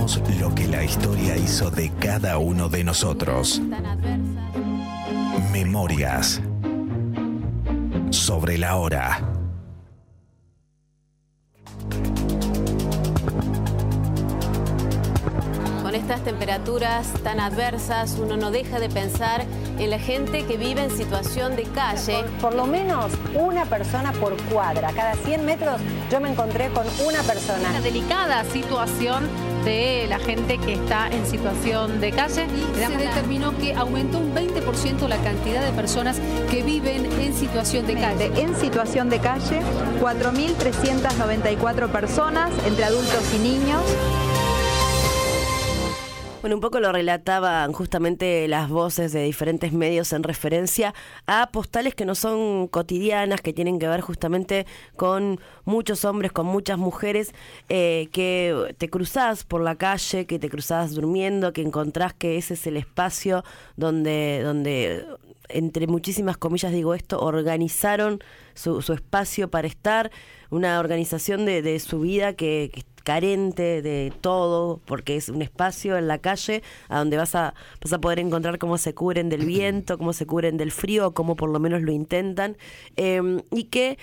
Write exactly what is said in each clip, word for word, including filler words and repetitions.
Sabemos lo que la historia hizo de cada uno de nosotros. Memorias sobre la hora. Con estas temperaturas tan adversas, uno no deja de pensar en la gente que vive en situación de calle. Por, por lo menos una persona por cuadra. Cada cien metros yo me encontré con una persona. Una delicada situación de la gente que está en situación de calle. Y se determinó que aumentó un veinte por ciento la cantidad de personas que viven en situación de calle. En situación de calle, cuatro mil trescientas noventa y cuatro personas, entre adultos y niños. Bueno, un poco lo relataban justamente las voces de diferentes medios en referencia a postales que no son cotidianas, que tienen que ver justamente con muchos hombres, con muchas mujeres, eh, que te cruzás por la calle, que te cruzás durmiendo, que encontrás que ese es el espacio donde, donde entre muchísimas comillas digo esto, organizaron su, su espacio para estar, una organización de, de su vida que, que carente de todo, porque es un espacio en la calle a donde vas a vas a poder encontrar cómo se cubren del viento, cómo se cubren del frío, cómo por lo menos lo intentan, eh, y que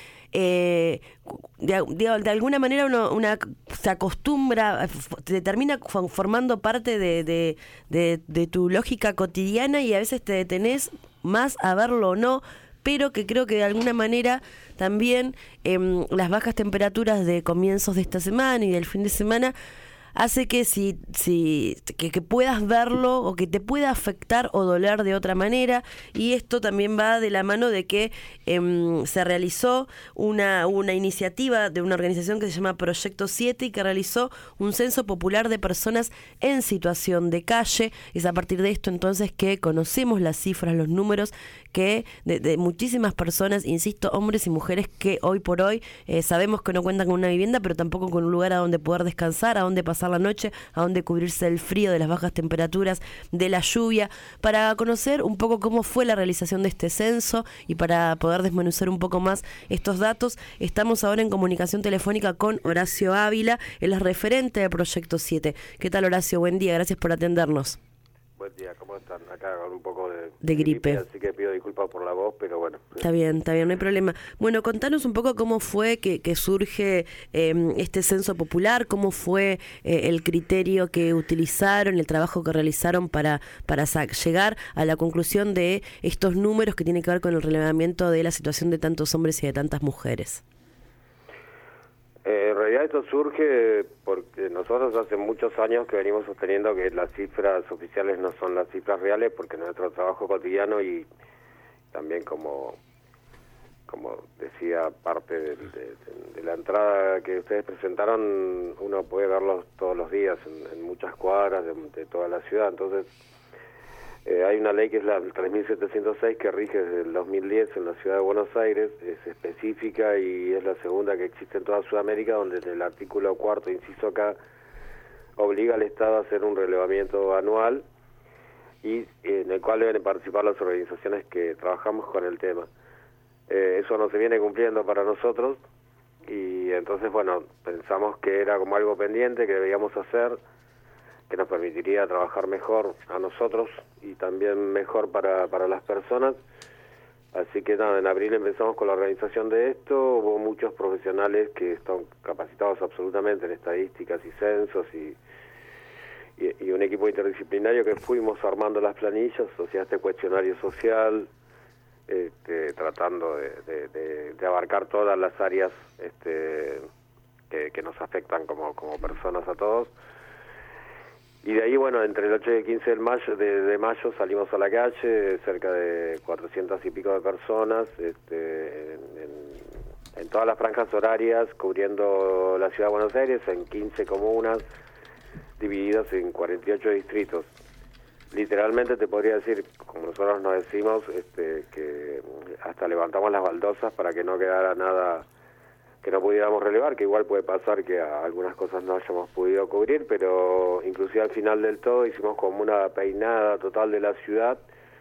eh, de, de, de alguna manera uno una, se acostumbra, te termina formando parte de, de, de, de tu lógica cotidiana y a veces te detenés más a verlo o no, pero que creo que de alguna manera también eh, las bajas temperaturas de comienzos de esta semana y del fin de semana hace que si, si que, que puedas verlo o que te pueda afectar o doler de otra manera, y esto también va de la mano de que eh, se realizó una, una iniciativa de una organización que se llama Proyecto siete y que realizó un censo popular de personas en situación de calle. Es a partir de esto entonces que conocemos las cifras, los números que de, de muchísimas personas, insisto, hombres y mujeres que hoy por hoy eh, sabemos que no cuentan con una vivienda, pero tampoco con un lugar a donde poder descansar, a donde pasar la noche, a donde cubrirse del frío, de las bajas temperaturas, de la lluvia, para conocer un poco cómo fue la realización de este censo y para poder desmenuzar un poco más estos datos. Estamos ahora en comunicación telefónica con Horacio Ávila, él es referente del Proyecto siete. ¿Qué tal, Horacio? Buen día, gracias por atendernos. Buen día, ¿cómo están? Acá con un poco de, de gripe. gripe, así que pido disculpas por la voz, pero bueno. Está bien, está bien, no hay problema. Bueno, contanos un poco cómo fue que, que surge eh, este censo popular, cómo fue eh, el criterio que utilizaron, el trabajo que realizaron para, para llegar a la conclusión de estos números que tienen que ver con el relevamiento de la situación de tantos hombres y de tantas mujeres. Eh, en realidad esto surge porque nosotros hace muchos años que venimos sosteniendo que las cifras oficiales no son las cifras reales, porque nuestro trabajo cotidiano y también como como decía parte de, de, de la entrada que ustedes presentaron, uno puede verlos todos los días en, en muchas cuadras de, de toda la ciudad. Entonces Eh, hay una ley que es la tres mil setecientos seis que rige desde el dos mil diez en la ciudad de Buenos Aires, es específica y es la segunda que existe en toda Sudamérica, donde en el artículo cuarto, inciso acá, obliga al Estado a hacer un relevamiento anual y en el cual deben participar las organizaciones que trabajamos con el tema. Eh, eso no se viene cumpliendo para nosotros y entonces, bueno, pensamos que era como algo pendiente que debíamos hacer, que nos permitiría trabajar mejor a nosotros y también mejor para, para las personas. Así que nada, en abril empezamos con la organización de esto, hubo muchos profesionales que están capacitados absolutamente en estadísticas y censos y, y, y un equipo interdisciplinario que fuimos armando las planillas, o sea, este cuestionario social, este, tratando de, de, de, de abarcar todas las áreas este, que, que nos afectan como, como personas a todos. Y de ahí, bueno, entre el ocho y el quince de mayo, de, de mayo salimos a la calle, cerca de cuatrocientas y pico de personas, este, en, en, en todas las franjas horarias, cubriendo la ciudad de Buenos Aires, en quince comunas, divididas en cuarenta y ocho distritos. Literalmente te podría decir, como nosotros nos decimos, este, que hasta levantamos las baldosas para que no quedara nada que no pudiéramos relevar, que igual puede pasar que a algunas cosas no hayamos podido cubrir, pero inclusive al final del todo hicimos como una peinada total de la ciudad.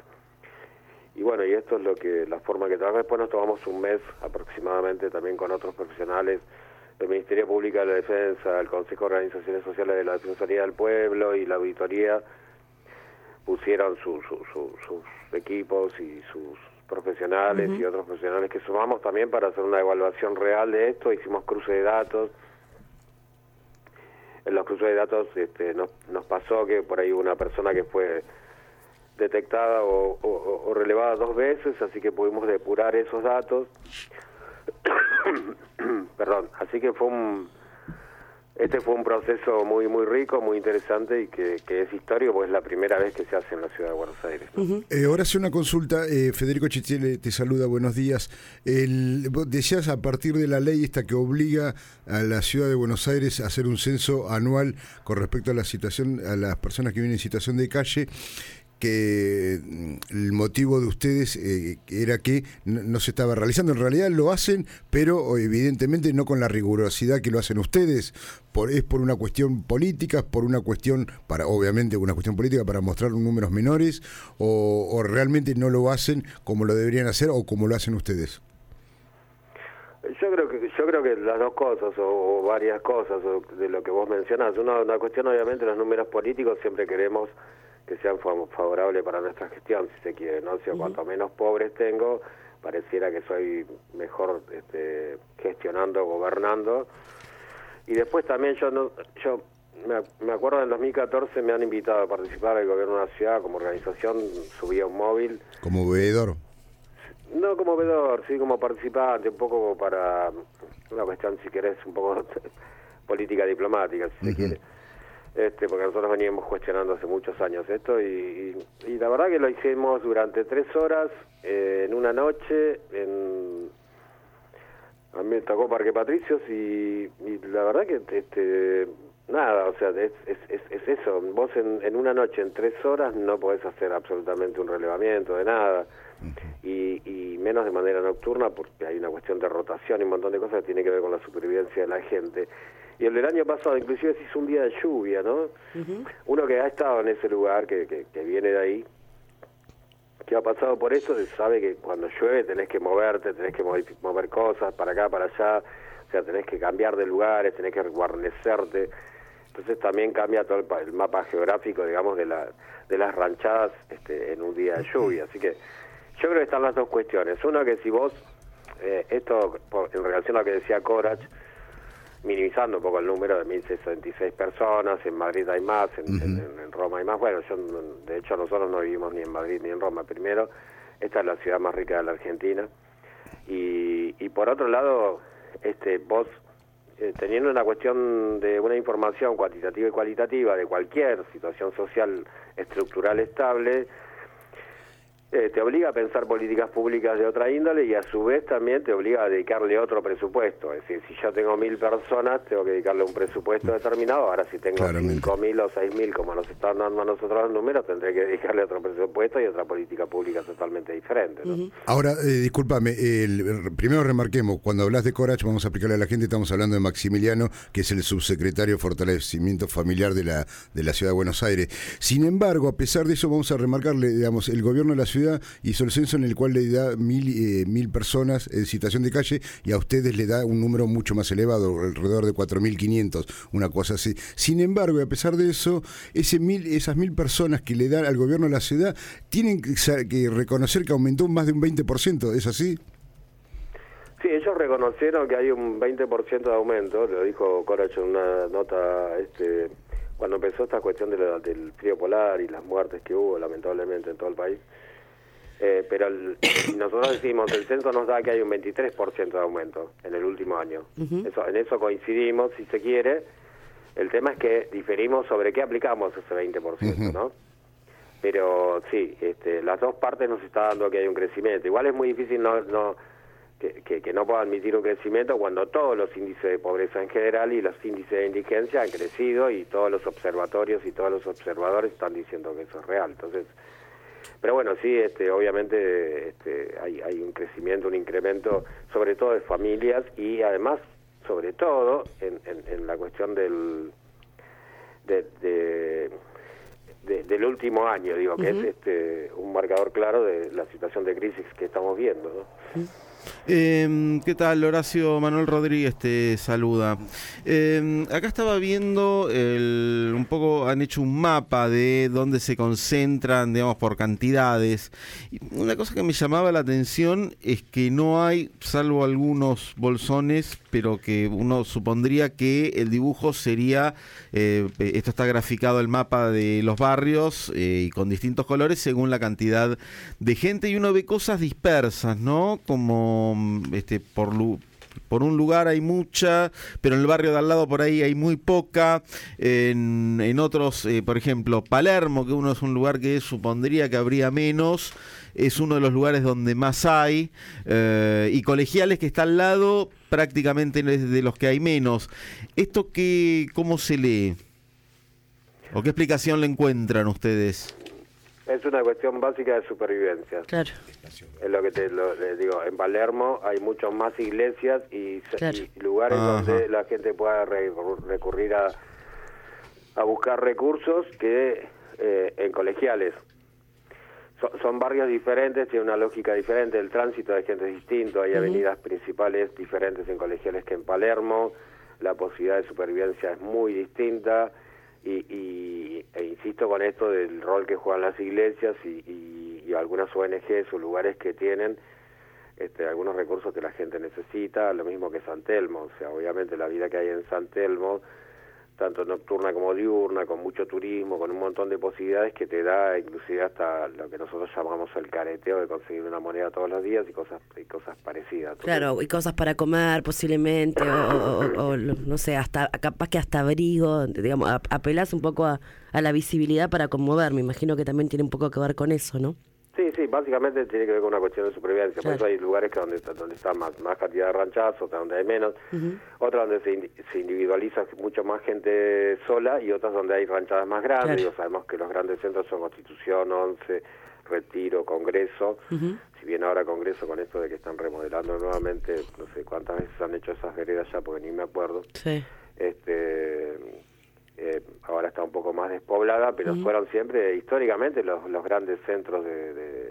Y bueno, y esto es lo que la forma que trabajamos. Después nos tomamos un mes aproximadamente también con otros profesionales el Ministerio Público de la Defensa, el Consejo de Organizaciones Sociales de la Defensoría del Pueblo y la Auditoría pusieron su, su, su, sus equipos y sus profesionales uh-huh. y otros profesionales que sumamos también para hacer una evaluación real de esto. Hicimos cruce de datos. En los cruces de datos este, nos, nos pasó que por ahí hubo una persona que fue detectada o, o, o relevada dos veces, así que pudimos depurar esos datos. Perdón, así que fue un este fue un proceso muy muy rico, muy interesante y que, que es histórico porque es la primera vez que se hace en la ciudad de Buenos Aires, ¿no? Uh-huh. eh, ahora hace una consulta, eh, Federico Chichele te saluda, buenos días. El, vos decías a partir de la ley esta que obliga a la ciudad de Buenos Aires a hacer un censo anual con respecto a la situación, a las personas que viven en situación de calle, que el motivo de ustedes eh, era que no, no se estaba realizando. En realidad lo hacen, pero evidentemente no con la rigurosidad que lo hacen ustedes. Por, es por una cuestión política, por una cuestión, para obviamente una cuestión política para mostrar números menores, o, o realmente no lo hacen como lo deberían hacer o como lo hacen ustedes. Yo creo que yo creo que las dos cosas o, o varias cosas o de lo que vos mencionás. Una, una cuestión, obviamente, los números políticos siempre queremos que sean favorables para nuestra gestión, si se quiere, ¿no? O sea, uh-huh. cuanto menos pobres tengo, pareciera que soy mejor este, gestionando, gobernando. Y después también yo no, yo me, me acuerdo en el dos mil catorce me han invitado a participar del gobierno de una ciudad como organización, subía un móvil. ¿Como veedor? No como veedor, sí, como participante, un poco para una cuestión, si querés, un poco política diplomática, si uh-huh. se quiere. Este, porque nosotros veníamos cuestionando hace muchos años esto y, y, y la verdad que lo hicimos durante tres horas eh, en una noche en a mí me tocó Parque Patricios y, y la verdad que este nada, o sea, es, es, es, es eso, vos en, en una noche, en tres horas no podés hacer absolutamente un relevamiento de nada y, y menos de manera nocturna porque hay una cuestión de rotación y un montón de cosas que tiene que ver con la supervivencia de la gente. Y el del año pasado inclusive se hizo un día de lluvia, ¿no? Uh-huh. Uno que ha estado en ese lugar, que, que, que viene de ahí, que ha pasado por eso, sabe que cuando llueve tenés que moverte, tenés que mover, mover cosas para acá, para allá, o sea, tenés que cambiar de lugares, tenés que guarnecerte. Entonces también cambia todo el, el mapa geográfico, digamos, de la de las ranchadas este, en un día de lluvia. Así que yo creo que están las dos cuestiones. Uno, que si vos, eh, esto por, en relación a lo que decía Corach, minimizando un poco el número de mil sesenta y seis personas, en Madrid hay más, en, uh-huh. en, en Roma hay más. Bueno, yo de hecho nosotros no vivimos ni en Madrid ni en Roma. Primero, esta es la ciudad más rica de la Argentina. Y, y por otro lado, este vos, eh, teniendo una cuestión de una información cuantitativa y cualitativa de cualquier situación social estructural estable, Eh, te obliga a pensar políticas públicas de otra índole y a su vez también te obliga a dedicarle otro presupuesto. Es decir, si yo tengo mil personas, tengo que dedicarle un presupuesto determinado. Ahora, si tengo cinco mil o seis mil, como nos están dando a nosotros los números, tendré que dedicarle otro presupuesto y otra política pública totalmente diferente, ¿no? Uh-huh. Ahora, eh, discúlpame, el, primero remarquemos, cuando hablas de Corach, vamos a explicarle a la gente, estamos hablando de Maximiliano, que es el subsecretario de Fortalecimiento Familiar de la, de la Ciudad de Buenos Aires. Sin embargo, a pesar de eso, vamos a remarcarle, digamos, el gobierno de la ciudad hizo el censo en el cual le da mil, eh, mil personas en situación de calle y a ustedes le da un número mucho más elevado, alrededor de cuatro mil quinientos, una cosa así. Sin embargo, a pesar de eso, ese mil, esas mil personas que le dan al gobierno de la ciudad tienen que, que reconocer que aumentó más de un veinte por ciento, ¿es así? Sí, ellos reconocieron que hay un veinte por ciento de aumento, lo dijo Corach en una nota este, cuando empezó esta cuestión de la, del frío polar y las muertes que hubo lamentablemente en todo el país. Eh, pero el, nosotros decimos, el censo nos da que hay un veintitrés por ciento de aumento en el último año. Uh-huh. Eso, en eso coincidimos, si se quiere. El tema es que diferimos sobre qué aplicamos ese veinte por ciento, uh-huh. ¿no? Pero sí, este, las dos partes nos está dando que hay un crecimiento. Igual es muy difícil no, no que, que, que no pueda admitir un crecimiento cuando todos los índices de pobreza en general y los índices de indigencia han crecido y todos los observatorios y todos los observadores están diciendo que eso es real. Entonces, pero bueno, sí, este, obviamente este, hay, hay un crecimiento, un incremento, sobre todo de familias y además, sobre todo, en, en, en la cuestión del de, de, de, del último año, digo, que uh-huh. es este un marcador claro de la situación de crisis que estamos viendo, ¿no? Uh-huh. Eh, ¿Qué tal, Horacio? Manuel Rodríguez te saluda. Eh, acá estaba viendo, el, un poco han hecho un mapa de dónde se concentran, digamos, por cantidades. Y una cosa que me llamaba la atención es que no hay, salvo algunos bolsones, pero que uno supondría que el dibujo sería, eh, esto está graficado el mapa de los barrios eh, y con distintos colores según la cantidad de gente, y uno ve cosas dispersas, ¿no? Como este por por un lugar hay mucha, pero en el barrio de al lado por ahí hay muy poca. En, en otros, eh, por ejemplo, Palermo, que uno es un lugar que supondría que habría menos, es uno de los lugares donde más hay, eh, y Colegiales, que está al lado, prácticamente es de los que hay menos. ¿Esto qué, cómo se lee? ¿O qué explicación le encuentran ustedes? Es una cuestión básica de supervivencia. Claro. Es lo que te lo, les digo. En Palermo hay muchas más iglesias y, claro. y lugares Ajá. donde la gente pueda re, recurrir a, a buscar recursos que eh, en Colegiales. So, son barrios diferentes, tiene una lógica diferente, el tránsito de gente es distinto, hay uh-huh. avenidas principales diferentes en Colegiales que en Palermo, la posibilidad de supervivencia es muy distinta. Y, y e insisto con esto del rol que juegan las iglesias y, y, y algunas O N Ges o lugares que tienen este, algunos recursos que la gente necesita, lo mismo que San Telmo. O sea, obviamente la vida que hay en San Telmo, tanto nocturna como diurna, con mucho turismo, con un montón de posibilidades que te da inclusive hasta lo que nosotros llamamos el careteo de conseguir una moneda todos los días y cosas y cosas parecidas. Claro, y cosas para comer posiblemente, o, o, o no sé, hasta capaz que hasta abrigo, digamos, apelás un poco a, a la visibilidad para conmover, me imagino que también tiene un poco que ver con eso, ¿no? Sí, sí, básicamente tiene que ver con una cuestión de supervivencia. Claro. Por eso hay lugares que donde, donde está más, más cantidad de ranchazos, otras donde hay menos, uh-huh. otras donde se, se individualiza mucho más gente sola y otras donde hay ranchadas más grandes. Claro. Y sabemos que los grandes centros son Constitución, Once, Retiro, Congreso. Uh-huh. Si bien ahora Congreso, con esto de que están remodelando nuevamente, no sé cuántas veces han hecho esas veredas ya, porque ni me acuerdo. Sí. Este... Eh, ahora está un poco más despoblada, pero uh-huh. fueron siempre históricamente los, los grandes centros de, de,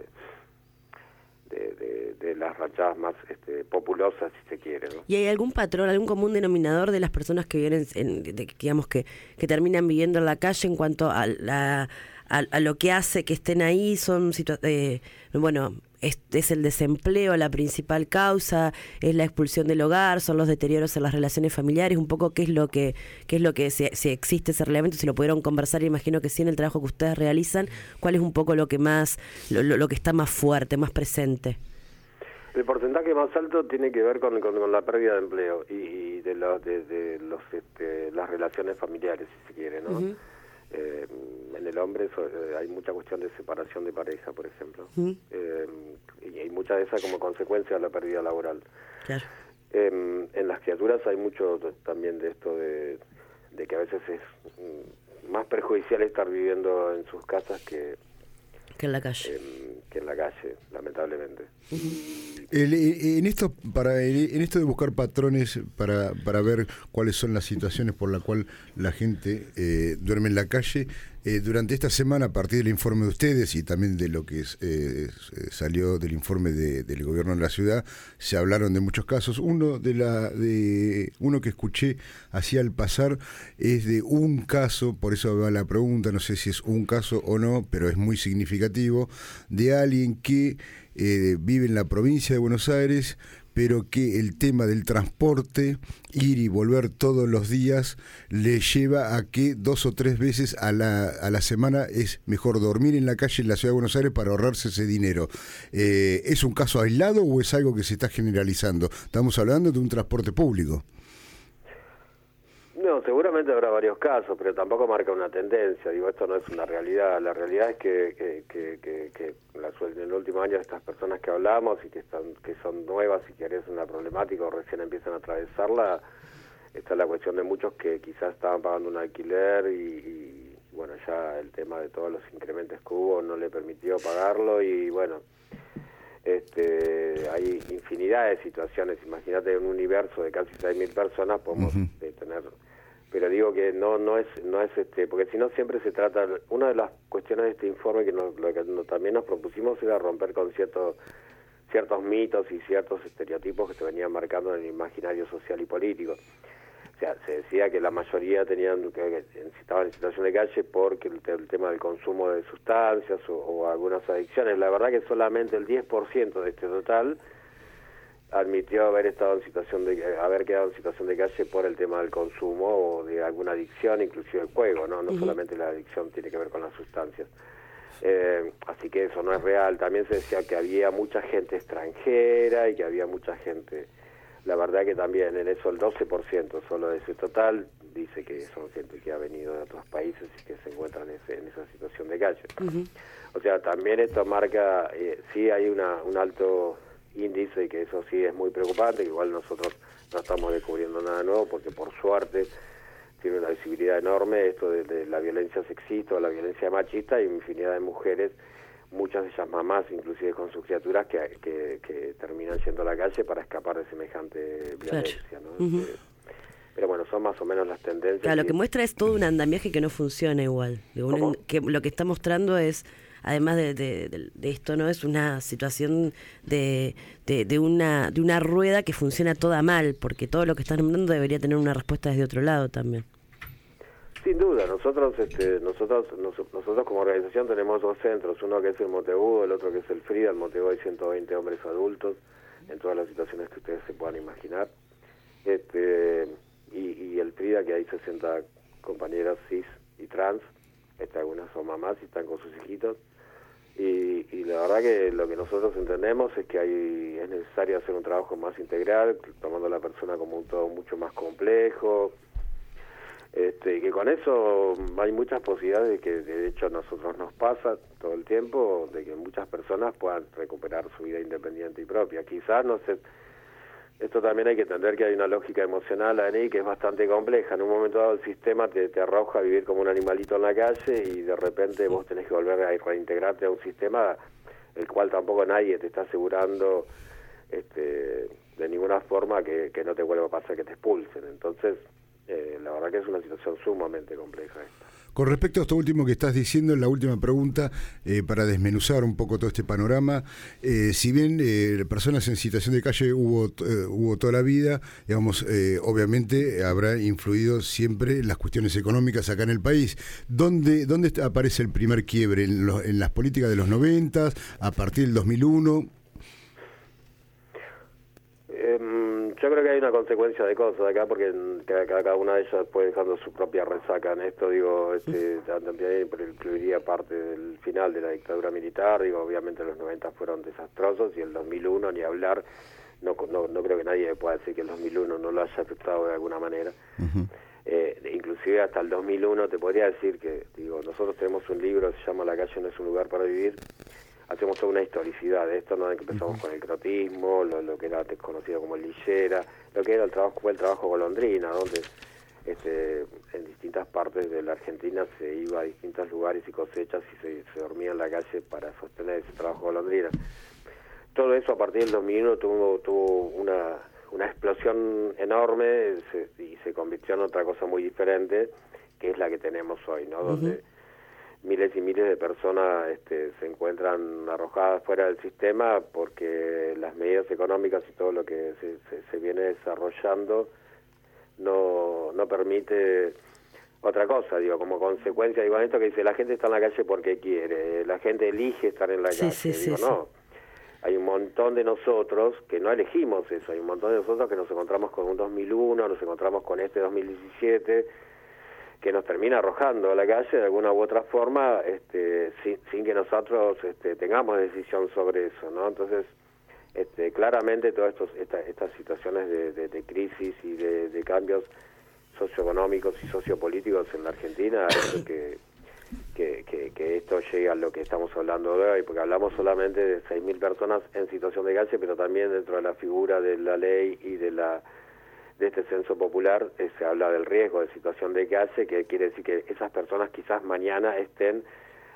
de, de, de las ranchadas más este, populosas, si se quiere, ¿no? ¿Y hay algún patrón, algún común denominador de las personas que viven, en, de, digamos que, que terminan viviendo en la calle en cuanto a la a, a lo que hace que estén ahí? Son situa- eh, bueno, es, es el desempleo la principal causa, es la expulsión del hogar, son los deterioros en las relaciones familiares, un poco qué es lo que qué es lo que si, si existe ese reglamento, si lo pudieron conversar, imagino que sí, en el trabajo que ustedes realizan, cuál es un poco lo que más lo, lo, lo que está más fuerte, más presente. El porcentaje más alto tiene que ver con, con, con la pérdida de empleo y, y de los de, de los este, las relaciones familiares, si se quiere, ¿no? Uh-huh. Eh, en el hombre so, eh, hay mucha cuestión de separación de pareja, por ejemplo, uh-huh. eh, y hay mucha de esa como consecuencia de la pérdida laboral. Claro. Eh, en las criaturas hay mucho también de esto de, de que a veces es mm, más perjudicial estar viviendo en sus casas que que en la calle, eh, que en la calle, lamentablemente. Uh-huh. El, en esto para en esto de buscar patrones para para ver cuáles son las situaciones por la cual la gente eh, duerme en la calle, eh, durante esta semana, a partir del informe de ustedes y también de lo que eh, salió del informe de, del gobierno de la ciudad, se hablaron de muchos casos. Uno de la de uno que escuché así al pasar es de un caso, por eso va la pregunta, no sé si es un caso o no, pero es muy significativo, de alguien que Eh, vive en la provincia de Buenos Aires, pero que el tema del transporte, ir y volver todos los días, le lleva a que dos o tres veces a la, a la semana es mejor dormir en la calle en la ciudad de Buenos Aires para ahorrarse ese dinero. Eh, ¿Es un caso aislado o es algo que se está generalizando? Estamos hablando de un transporte público. No, seguramente habrá varios casos, pero tampoco marca una tendencia. Digo, esto no es una realidad. La realidad es que, que, que, que, que la, en el último año estas personas que hablamos y que están que son nuevas y que es una problemática o recién empiezan a atravesarla, está la cuestión de muchos que quizás estaban pagando un alquiler y, y bueno, ya el tema de todos los incrementos que hubo no le permitió pagarlo y bueno, este hay infinidad de situaciones. Imagínate un universo de casi seis mil personas, podemos uh-huh. eh, tener... Pero digo que no no es no es este porque si no siempre se trata, una de las cuestiones de este informe que, nos, lo que nos, también nos propusimos era romper con cierto ciertos mitos y ciertos estereotipos que se venían marcando en el imaginario social y político. O sea, se decía que la mayoría tenían que, que estaban en situación de calle porque el, el tema del consumo de sustancias o, o algunas adicciones. La verdad que solamente el diez por ciento de este total admitió haber estado en situación de haber quedado en situación de calle por el tema del consumo o de alguna adicción, inclusive el juego, no no uh-huh. solamente la adicción tiene que ver con las sustancias. Eh, así que eso no es real. También se decía que había mucha gente extranjera y que había mucha gente. La verdad que también en eso el doce por ciento solo de ese total dice que son gente que ha venido de otros países y que se encuentran en, ese, en esa situación de calle. Uh-huh. O sea, también esto marca, eh, sí hay una un alto índice y que eso sí es muy preocupante, que igual nosotros no estamos descubriendo nada nuevo porque por suerte tiene una visibilidad enorme esto de, de la violencia sexista o la violencia machista y infinidad de mujeres, muchas de ellas mamás, inclusive con sus criaturas, que, que, que terminan yendo a la calle para escapar de semejante violencia, claro. ¿no? Uh-huh. Eh, pero bueno, son más o menos las tendencias. Claro, y... lo que muestra es todo un andamiaje que no funciona igual. Un, que lo que está mostrando es, además de, de, de, de esto, no es una situación de, de, de una de una rueda que funciona toda mal, porque todo lo que están nombrando debería tener una respuesta desde otro lado también. Sin duda, nosotros este, nosotros nos, nosotros como organización tenemos dos centros, uno que es el Montebudo, el otro que es el Frida. En Montebudo hay ciento veinte hombres adultos en todas las situaciones que ustedes se puedan imaginar, este y, y el Frida, que hay sesenta compañeras cis y trans, este, algunas son mamás y están con sus hijitos, y, y la verdad que lo que nosotros entendemos es que hay es necesario hacer un trabajo más integral, tomando a la persona como un todo mucho más complejo. Este, y que con eso hay muchas posibilidades de que de hecho a nosotros nos pasa todo el tiempo de que muchas personas puedan recuperar su vida independiente y propia. Quizás, no sé, esto también hay que entender que hay una lógica emocional ahí que es bastante compleja. En un momento dado el sistema te, te arroja a vivir como un animalito en la calle y de repente vos tenés que volver a reintegrarte a un sistema el cual tampoco nadie te está asegurando este, de ninguna forma que, que no te vuelva a pasar que te expulsen. Entonces Eh, la verdad que es una situación sumamente compleja esta. Con respecto a esto último que estás diciendo, la última pregunta, eh, para desmenuzar un poco todo este panorama, eh, si bien eh, personas en situación de calle hubo eh, hubo toda la vida, digamos, eh, obviamente habrá influido siempre las cuestiones económicas acá en el país. ¿Dónde, dónde aparece el primer quiebre? ¿En, lo, en las políticas de los noventas, a partir del dos mil uno? Yo creo que hay una consecuencia de cosas acá, porque cada una de ellas puede dejando su propia resaca en esto. Digo, este, también incluiría parte del final de la dictadura militar. Digo, obviamente los noventa fueron desastrosos y el dos mil uno ni hablar. No, no, no creo que nadie pueda decir que el dos mil uno no lo haya afectado de alguna manera. Uh-huh. Eh, inclusive hasta el dos mil uno te podría decir que, digo, nosotros tenemos un libro que se llama La calle no es un lugar para vivir. Hacemos una historicidad de esto, ¿no? Empezamos uh-huh. con el crotismo, lo, lo que era conocido como el lillera, lo que era el trabajo, fue el trabajo golondrina, donde este, en distintas partes de la Argentina se iba a distintos lugares y cosechas y se, se dormía en la calle para sostener ese trabajo golondrina. Todo eso a partir del dos mil uno tuvo, tuvo una, una explosión enorme se, y se convirtió en otra cosa muy diferente, que es la que tenemos hoy, ¿no? Uh-huh. Donde miles y miles de personas este, se encuentran arrojadas fuera del sistema porque las medidas económicas y todo lo que se, se, se viene desarrollando no no permite otra cosa, digo, como consecuencia, digo, esto que dice, la gente está en la calle porque quiere, la gente elige estar en la sí, calle, sí, digo, sí, no, sí. Hay un montón de nosotros que no elegimos eso, hay un montón de nosotros que nos encontramos con un dos mil uno, nos encontramos con este dos mil diecisiete, que nos termina arrojando a la calle de alguna u otra forma, este, sin, sin que nosotros este, tengamos decisión sobre eso, ¿no? Entonces, este, claramente todas estos, esta, estas situaciones de, de, de crisis y de, de cambios socioeconómicos y sociopolíticos en la Argentina hacen que, que, que, que esto llegue a lo que estamos hablando de hoy, porque hablamos solamente de seis mil personas en situación de calle, pero también dentro de la figura de la ley y de la de este censo popular eh, se habla del riesgo de situación de calle, que quiere decir que esas personas quizás mañana estén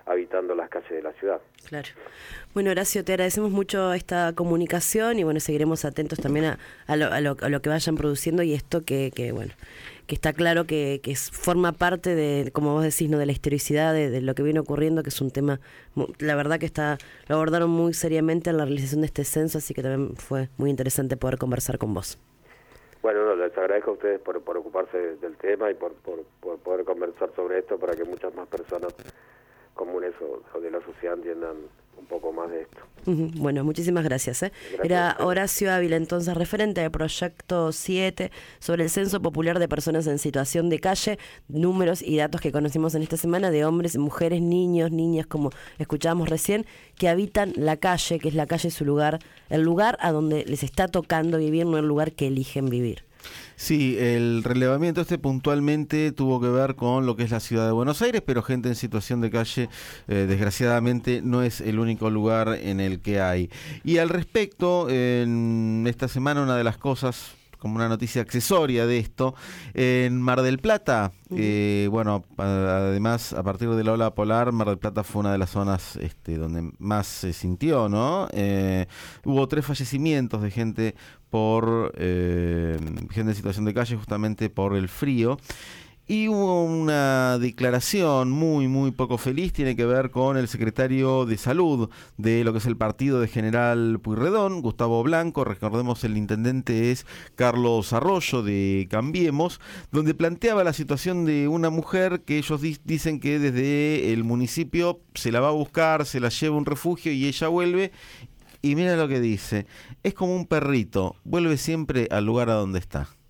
habitando las calles de la ciudad. Claro. Bueno, Horacio, te agradecemos mucho esta comunicación y bueno, seguiremos atentos también a, a, lo, a, lo, a lo que vayan produciendo y esto que, que bueno, que está claro que, que es, forma parte de, como vos decís, ¿no?, de la historicidad de, de lo que viene ocurriendo, que es un tema, la verdad que está lo abordaron muy seriamente en la realización de este censo, así que también fue muy interesante poder conversar con vos. Bueno, no, les agradezco a ustedes por, por ocuparse del tema y por, por, por poder conversar sobre esto para que muchas más personas comunes o, o de la sociedad entiendan un poco más de esto. Uh-huh. Bueno, muchísimas gracias, ¿eh? Gracias. Era Horacio Ávila, entonces referente del Proyecto siete sobre el Censo Popular de Personas en Situación de Calle, números y datos que conocimos en esta semana de hombres, mujeres, niños, niñas, como escuchábamos recién, que habitan la calle, que es la calle su lugar, el lugar a donde les está tocando vivir, no el lugar que eligen vivir. Sí, el relevamiento este puntualmente tuvo que ver con lo que es la ciudad de Buenos Aires, pero gente en situación de calle, eh, desgraciadamente, no es el único lugar en el que hay. Y al respecto, en esta semana una de las cosas, como una noticia accesoria de esto, en Mar del Plata, eh, bueno, además a partir de la ola polar, Mar del Plata fue una de las zonas este, donde más se sintió, ¿no? Eh, hubo tres fallecimientos de gente por eh, gente en situación de calle justamente por el frío. Y hubo una declaración muy, muy poco feliz, tiene que ver con el secretario de Salud de lo que es el partido de General Pueyrredón, Gustavo Blanco. Recordemos, el intendente es Carlos Arroyo de Cambiemos, donde planteaba la situación de una mujer que ellos di- dicen que desde el municipio se la va a buscar, se la lleva a un refugio y ella vuelve. Y mira lo que dice, es como un perrito, vuelve siempre al lugar a donde está.